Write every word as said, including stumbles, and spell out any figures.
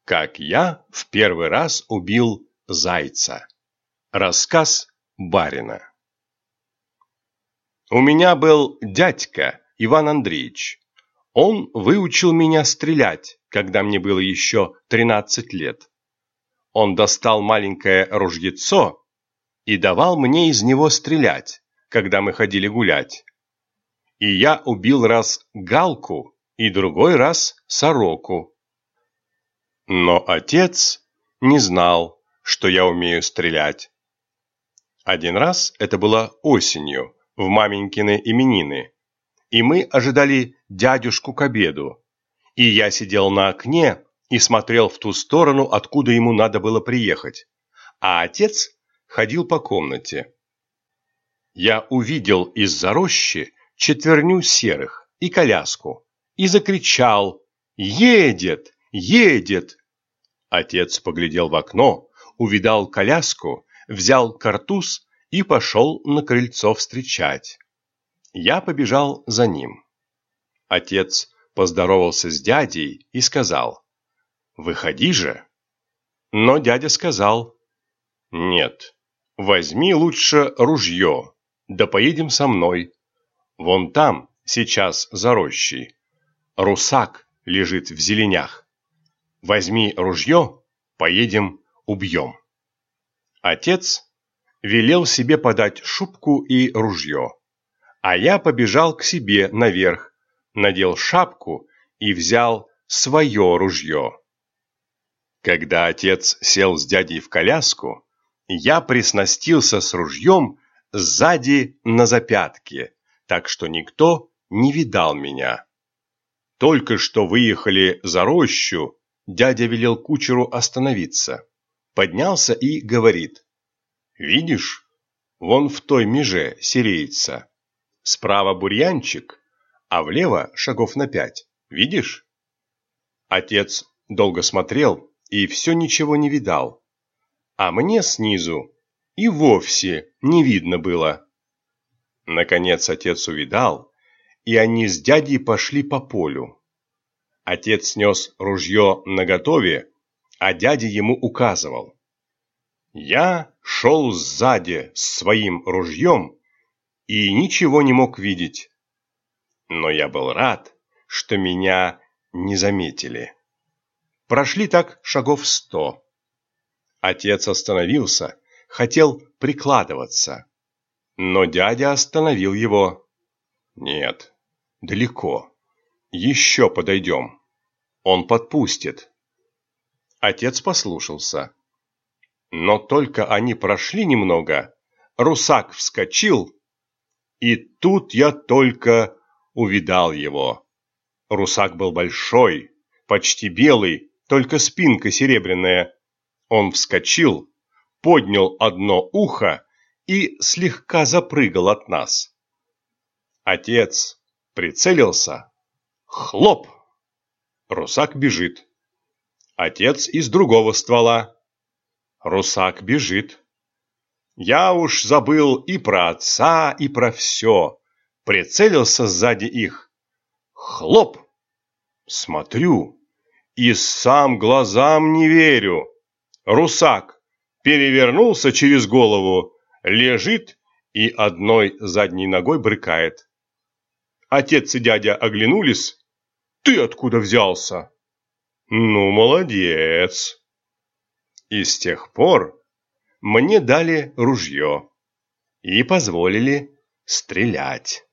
Как я в первый раз убил зайца. Рассказ барина. У меня был дядька Иван Андреевич. Он выучил меня стрелять, когда мне было еще тринадцать лет. Он достал маленькое ружьецо и давал мне из него стрелять, когда мы ходили гулять. И я убил раз галку и другой раз сороку. Но отец не знал, что я умею стрелять. Один раз, это было осенью, в маменькины именины, и мы ожидали дядюшку к обеду, и я сидел на окне и смотрел в ту сторону, откуда ему надо было приехать, а отец ходил по комнате. Я увидел из-за рощи четверню серых и коляску и закричал: «Едет! Едет!» Отец поглядел в окно, увидал коляску, взял картуз и пошел на крыльцо встречать. Я побежал за ним. Отец поздоровался с дядей и сказал: «Выходи же». Но дядя сказал: «Нет, возьми лучше ружье, да поедем со мной. Вон там, сейчас за рощей, русак лежит в зеленях. Возьми ружье, поедем, убьем». Отец велел себе подать шубку и ружье, а я побежал к себе наверх, надел шапку и взял свое ружье. Когда отец сел с дядей в коляску, я приснастился с ружьем сзади на запятке, так что никто не видал меня. Только что выехали за рощу, дядя велел кучеру остановиться. Поднялся и говорит: «Видишь, вон в той меже сереется. Справа бурьянчик, а влево шагов на пять. Видишь?» Отец долго смотрел и все ничего не видал, а мне снизу и вовсе не видно было. Наконец отец увидал, и они с дядей пошли по полю. Отец нес ружье наготове, а дядя ему указывал. Я шел сзади с своим ружьем и ничего не мог видеть. Но я был рад, что меня не заметили. Прошли так шагов сто. Отец остановился, хотел прикладываться, но дядя остановил его. «Нет, далеко. Еще подойдем. Он подпустит». Отец послушался. Но только они прошли немного, русак вскочил, и тут я только увидал его. Русак был большой, почти белый, только спинка серебряная. Он вскочил, поднял одно ухо и слегка запрыгал от нас. Отец прицелился. Хлоп! Русак бежит. Отец из другого ствола. Русак бежит. Я уж забыл и про отца, и про все. Прицелился сзади их. Хлоп! Смотрю, и сам глазам не верю. Русак перевернулся через голову, лежит и одной задней ногой брыкает. Отец и дядя оглянулись. «Ты откуда взялся?» «Ну, молодец!» И с тех пор мне дали ружье и позволили стрелять.